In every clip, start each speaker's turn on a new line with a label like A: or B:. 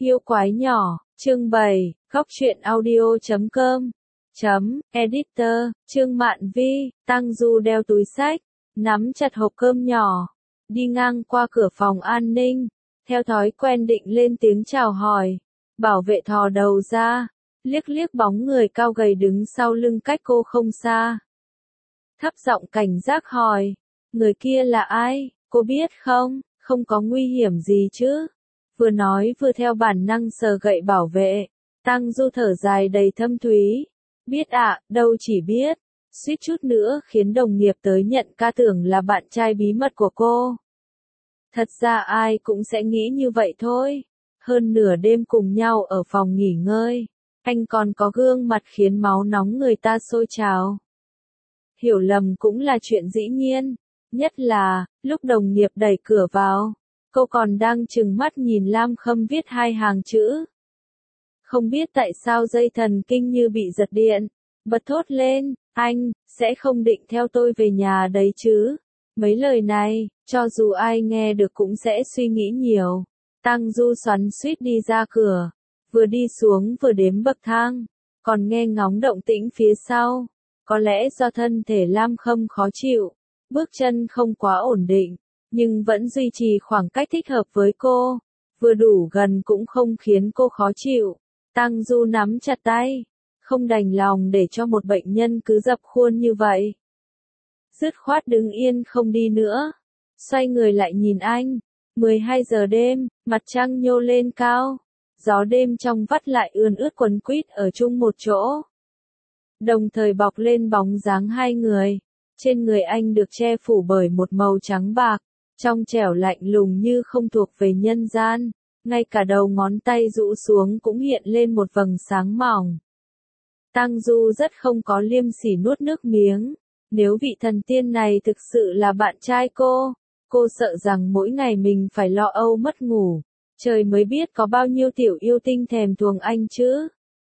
A: Yêu quái nhỏ, chương 7, góc truyện audio.com. Editor, Trương Mạn Vi. Tăng Du đeo túi xách, nắm chặt hộp cơm nhỏ, đi ngang qua cửa phòng an ninh, theo thói quen định lên tiếng chào hỏi. Bảo vệ thò đầu ra, liếc liếc bóng người cao gầy đứng sau lưng cách cô không xa. Thấp giọng cảnh giác hỏi, người kia là ai, cô biết không, không có nguy hiểm gì chứ? Vừa nói vừa theo bản năng sờ gậy bảo vệ. Tăng Du thở dài đầy thâm thúy. Biết ạ, đâu chỉ biết. Suýt chút nữa khiến đồng nghiệp tới nhận ca tưởng là bạn trai bí mật của cô. Thật ra ai cũng sẽ nghĩ như vậy thôi. Hơn nửa đêm cùng nhau ở phòng nghỉ ngơi. Anh còn có gương mặt khiến máu nóng người ta sôi trào. Hiểu lầm cũng là chuyện dĩ nhiên. Nhất là, lúc đồng nghiệp đẩy cửa vào. Cô còn đang trừng mắt nhìn Lam Khâm viết hai hàng chữ. Không biết tại sao dây thần kinh như bị giật điện. Bật thốt lên, anh, sẽ không định theo tôi về nhà đấy chứ. Mấy lời này, cho dù ai nghe được cũng sẽ suy nghĩ nhiều. Tăng Du xoắn xuýt đi ra cửa. Vừa đi xuống vừa đếm bậc thang. Còn nghe ngóng động tĩnh phía sau. Có lẽ do thân thể Lam Khâm khó chịu. Bước chân không quá ổn định. Nhưng vẫn duy trì khoảng cách thích hợp với cô. Vừa đủ gần cũng không khiến cô khó chịu. Tăng Du nắm chặt tay. Không đành lòng để cho một bệnh nhân cứ dập khuôn như vậy. Dứt khoát đứng yên không đi nữa. Xoay người lại nhìn anh. 12 giờ đêm, mặt trăng nhô lên cao. Gió đêm trong vắt lại ươn ướt quấn quýt ở chung một chỗ. Đồng thời bọc lên bóng dáng hai người. Trên người anh được che phủ bởi một màu trắng bạc. Trong trẻo lạnh lùng như không thuộc về nhân gian. Ngay cả đầu ngón tay rũ xuống cũng hiện lên một vầng sáng mỏng. Tăng Du rất không có liêm sỉ nuốt nước miếng. Nếu vị thần tiên này thực sự là bạn trai cô sợ rằng mỗi ngày mình phải lo âu mất ngủ. Trời mới biết có bao nhiêu tiểu yêu tinh thèm thuồng anh chứ.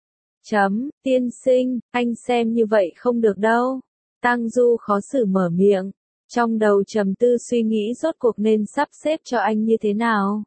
A: Tiên sinh, anh xem như vậy không được đâu. Tăng Du khó xử mở miệng. Trong đầu trầm tư suy nghĩ rốt cuộc nên sắp xếp cho anh như thế nào.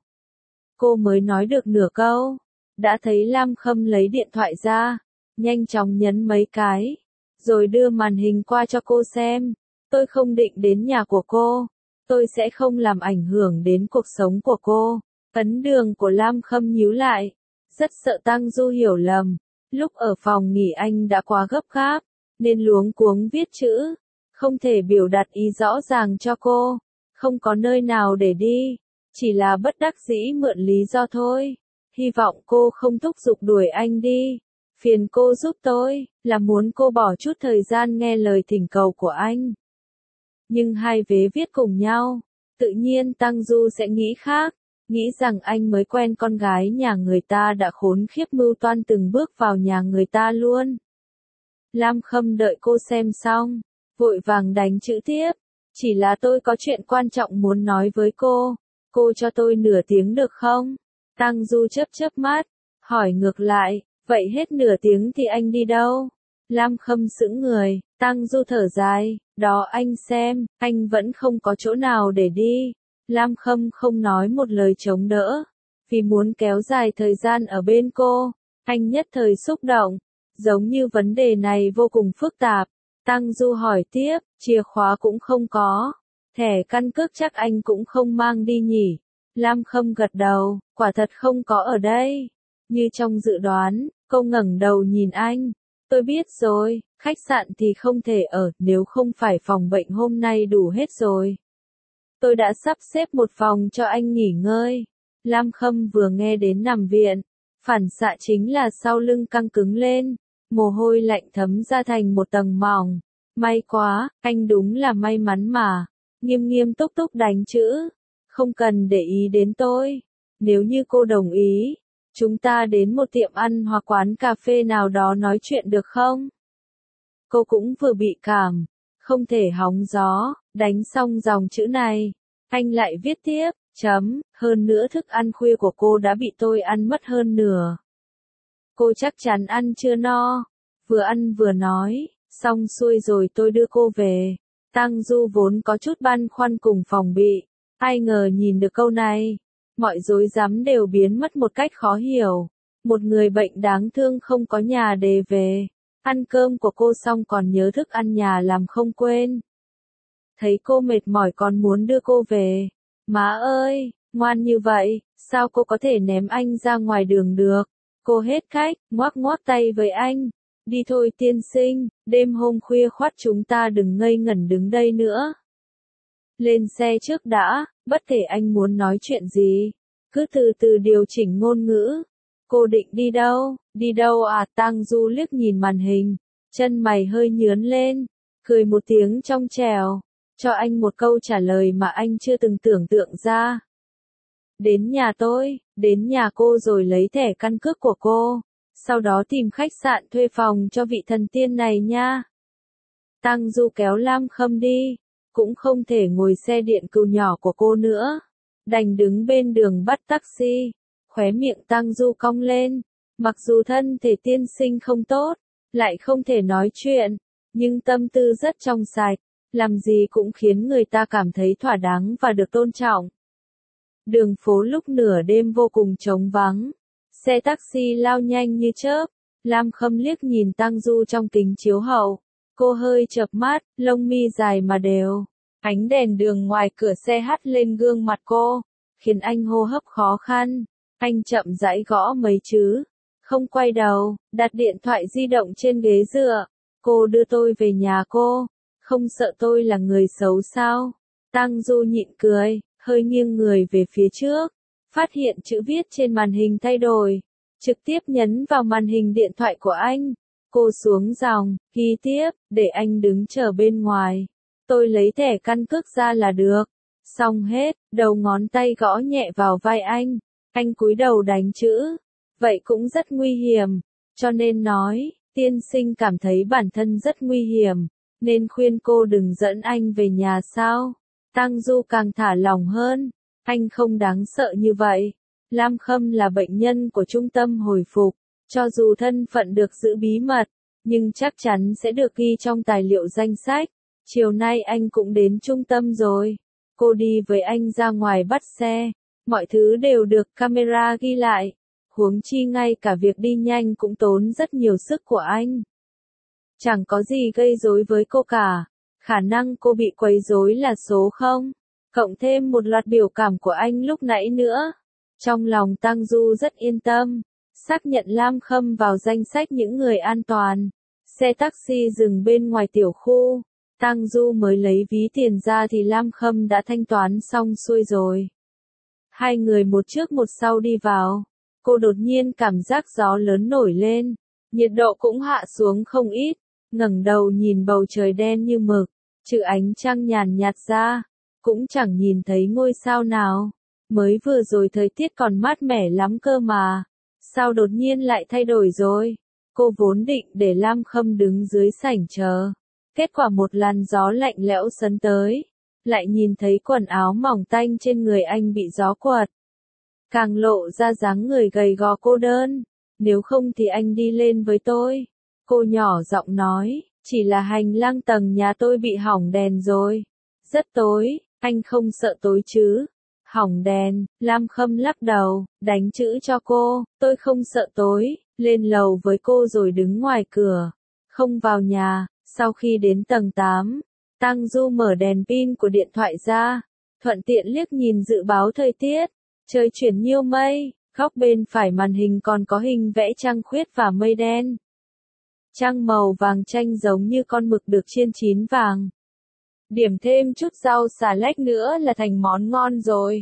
A: Cô mới nói được nửa câu. Đã thấy Lam Khâm lấy điện thoại ra. Nhanh chóng nhấn mấy cái. Rồi đưa màn hình qua cho cô xem. Tôi không định đến nhà của cô. Tôi sẽ không làm ảnh hưởng đến cuộc sống của cô. Ấn đường của Lam Khâm nhíu lại. Rất sợ Tăng Du hiểu lầm. Lúc ở phòng nghỉ anh đã quá gấp gáp. Nên luống cuống viết chữ. Không thể biểu đạt ý rõ ràng cho cô. Không có nơi nào để đi. Chỉ là bất đắc dĩ mượn lý do thôi. Hy vọng cô không thúc giục đuổi anh đi. Phiền cô giúp tôi, là muốn cô bỏ chút thời gian nghe lời thỉnh cầu của anh. Nhưng hai vế viết cùng nhau. Tự nhiên Tăng Du sẽ nghĩ khác. Nghĩ rằng anh mới quen con gái nhà người ta đã khốn khiếp mưu toan từng bước vào nhà người ta luôn. Lam Khâm đợi cô xem xong. Vội vàng đánh chữ tiếp. Chỉ là tôi có chuyện quan trọng muốn nói với cô. Cô cho tôi nửa tiếng được không? Tăng Du chớp mắt. Hỏi ngược lại. Vậy hết nửa tiếng thì anh đi đâu? Lam Khâm sững người. Tăng Du thở dài. Đó anh xem. Anh vẫn không có chỗ nào để đi. Lam Khâm không nói một lời chống đỡ. Vì muốn kéo dài thời gian ở bên cô. Anh nhất thời xúc động. Giống như vấn đề này vô cùng phức tạp. Tăng Du hỏi tiếp, chìa khóa cũng không có. Thẻ căn cước chắc anh cũng không mang đi nhỉ. Lam Khâm gật đầu, quả thật không có ở đây. Như trong dự đoán, cô ngẩng đầu nhìn anh. Tôi biết rồi, khách sạn thì không thể ở, nếu không phải phòng bệnh hôm nay đủ hết rồi. Tôi đã sắp xếp một phòng cho anh nghỉ ngơi. Lam Khâm vừa nghe đến nằm viện. Phản xạ chính là sau lưng căng cứng lên. Mồ hôi lạnh thấm ra thành một tầng mỏng. May quá, anh đúng là may mắn mà. Nghiêm nghiêm túc túc đánh chữ. Không cần để ý đến tôi. Nếu như cô đồng ý, chúng ta đến một tiệm ăn hoặc quán cà phê nào đó nói chuyện được không? Cô cũng vừa bị cảm. Không thể hóng gió. Đánh xong dòng chữ này. Anh lại viết tiếp. Hơn nữa thức ăn khuya của cô đã bị tôi ăn mất hơn nửa. Cô chắc chắn ăn chưa no. Vừa ăn vừa nói. Xong xuôi rồi tôi đưa cô về. Tăng Du vốn có chút băn khoăn cùng phòng bị. Ai ngờ nhìn được câu này. mọi rối rắm đều biến mất một cách khó hiểu. Một người bệnh đáng thương không có nhà để về. Ăn cơm của cô xong còn nhớ thức ăn nhà làm không quên. Thấy cô mệt mỏi còn muốn đưa cô về. Má ơi, ngoan như vậy, sao cô có thể ném anh ra ngoài đường được? Cô hết cách, ngoắc ngoắc tay với anh. Đi thôi tiên sinh, đêm hôm khuya khoắt chúng ta đừng ngây ngẩn đứng đây nữa. Lên xe trước đã, bất kể anh muốn nói chuyện gì. Cứ từ từ điều chỉnh ngôn ngữ. Cô định đi đâu? Đi đâu à? Tang Du liếc nhìn màn hình. Chân mày hơi nhướn lên. Cười một tiếng trong trẻo. Cho anh một câu trả lời mà anh chưa từng tưởng tượng ra. Đến nhà tôi, đến nhà cô rồi lấy thẻ căn cước của cô. Sau đó tìm khách sạn thuê phòng cho vị thần tiên này nha. Tang Du kéo Lam Khâm đi. Cũng không thể ngồi xe điện cừu nhỏ của cô nữa. Đành đứng bên đường bắt taxi. Khóe miệng Tang Du cong lên. Mặc dù thân thể tiên sinh không tốt, lại không thể nói chuyện, nhưng tâm tư rất trong sạch, làm gì cũng khiến người ta cảm thấy thỏa đáng và được tôn trọng. Đường phố lúc nửa đêm vô cùng trống vắng. Xe taxi lao nhanh như chớp. Lam Khâm liếc nhìn Tang Du trong kính chiếu hậu. Cô hơi chợp mắt, lông mi dài mà đều. Ánh đèn đường ngoài cửa xe hắt lên gương mặt cô, khiến anh hô hấp khó khăn. Anh chậm rãi gõ mấy chữ. Không quay đầu, đặt điện thoại di động trên ghế dựa. Cô đưa tôi về nhà cô. Không sợ tôi là người xấu sao? Tang Du nhịn cười, hơi nghiêng người về phía trước. Phát hiện chữ viết trên màn hình thay đổi. Trực tiếp nhấn vào màn hình điện thoại của anh. Cô xuống dòng, ghi tiếp, để anh đứng chờ bên ngoài. Tôi lấy thẻ căn cước ra là được. Xong hết, đầu ngón tay gõ nhẹ vào vai anh. Anh cúi đầu đánh chữ. Vậy cũng rất nguy hiểm. Cho nên nói, tiên sinh cảm thấy bản thân rất nguy hiểm. Nên khuyên cô đừng dẫn anh về nhà sao. Tang Du càng thả lỏng hơn. Anh không đáng sợ như vậy. Lam Khâm là bệnh nhân của trung tâm hồi phục. Cho dù thân phận được giữ bí mật, nhưng chắc chắn sẽ được ghi trong tài liệu danh sách. Chiều nay anh cũng đến trung tâm rồi. Cô đi với anh ra ngoài bắt xe. Mọi thứ đều được camera ghi lại. Huống chi ngay cả việc đi nhanh cũng tốn rất nhiều sức của anh. Chẳng có gì gây rối với cô cả. Khả năng cô bị quấy rối là số 0. Cộng thêm một loạt biểu cảm của anh lúc nãy nữa. Trong lòng Tang Du rất yên tâm. Xác nhận Lam Khâm vào danh sách những người an toàn. Xe taxi dừng bên ngoài tiểu khu. Tang Du mới lấy ví tiền ra thì Lam Khâm đã thanh toán xong xuôi rồi. Hai người một trước một sau đi vào. Cô đột nhiên cảm giác gió lớn nổi lên. Nhiệt độ cũng hạ xuống không ít. Ngẩng đầu nhìn bầu trời đen như mực. Trừ ánh trăng nhàn nhạt ra. Cũng chẳng nhìn thấy ngôi sao nào. Mới vừa rồi thời tiết còn mát mẻ lắm cơ mà. Sao đột nhiên lại thay đổi rồi? Cô vốn định để Lam Khâm đứng dưới sảnh chờ. Kết quả một làn gió lạnh lẽo sấn tới. Lại nhìn thấy quần áo mỏng tanh trên người anh bị gió quật. Càng lộ ra dáng người gầy gò cô đơn. Nếu không thì anh đi lên với tôi. Cô nhỏ giọng nói, chỉ là hành lang tầng nhà tôi bị hỏng đèn rồi. Rất tối, anh không sợ tối chứ? Hỏng đèn, Lam Khâm lắc đầu, đánh chữ cho cô, tôi không sợ tối, lên lầu với cô rồi đứng ngoài cửa. Không vào nhà, sau khi đến tầng 8, Tang Du mở đèn pin của điện thoại ra, thuận tiện liếc nhìn dự báo thời tiết. Trời chuyển nhiêu mây, góc bên phải màn hình còn có hình vẽ trăng khuyết và mây đen. Trăng màu vàng chanh giống như con mực được chiên chín vàng. Điểm thêm chút rau xà lách nữa là thành món ngon rồi.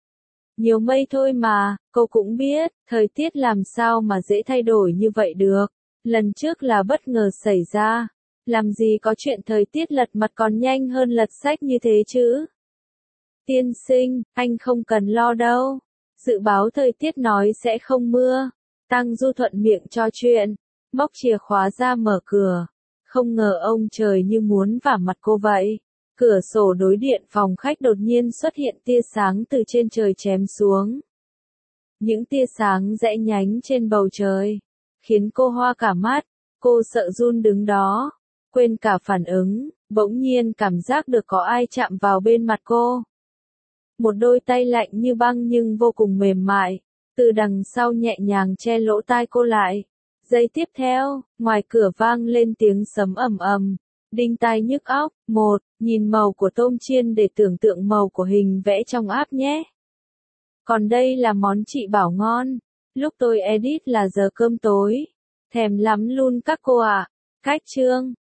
A: Nhiều mây thôi mà, cô cũng biết, thời tiết làm sao mà dễ thay đổi như vậy được. Lần trước là bất ngờ xảy ra. Làm gì có chuyện thời tiết lật mặt còn nhanh hơn lật sách như thế chứ. Tiên sinh, anh không cần lo đâu. Dự báo thời tiết nói sẽ không mưa. Tang Du thuận miệng cho chuyện. Móc chìa khóa ra mở cửa. Không ngờ ông trời như muốn vả mặt cô vậy. Cửa sổ đối điện phòng khách đột nhiên xuất hiện tia sáng từ trên trời chém xuống. Những tia sáng rẽ nhánh trên bầu trời. Khiến cô hoa cả mắt. Cô sợ run đứng đó. Quên cả phản ứng. Bỗng nhiên cảm giác được có ai chạm vào bên mặt cô. một đôi tay lạnh như băng nhưng vô cùng mềm mại, từ đằng sau nhẹ nhàng che lỗ tai cô lại. Giây tiếp theo, ngoài cửa vang lên tiếng sấm ầm ầm, đinh tai nhức óc. Một, nhìn màu của tôm chiên để tưởng tượng màu của hình vẽ trong app nhé. Còn đây là món chị bảo ngon. Lúc tôi edit là giờ cơm tối. Thèm lắm luôn các cô ạ. Cách chương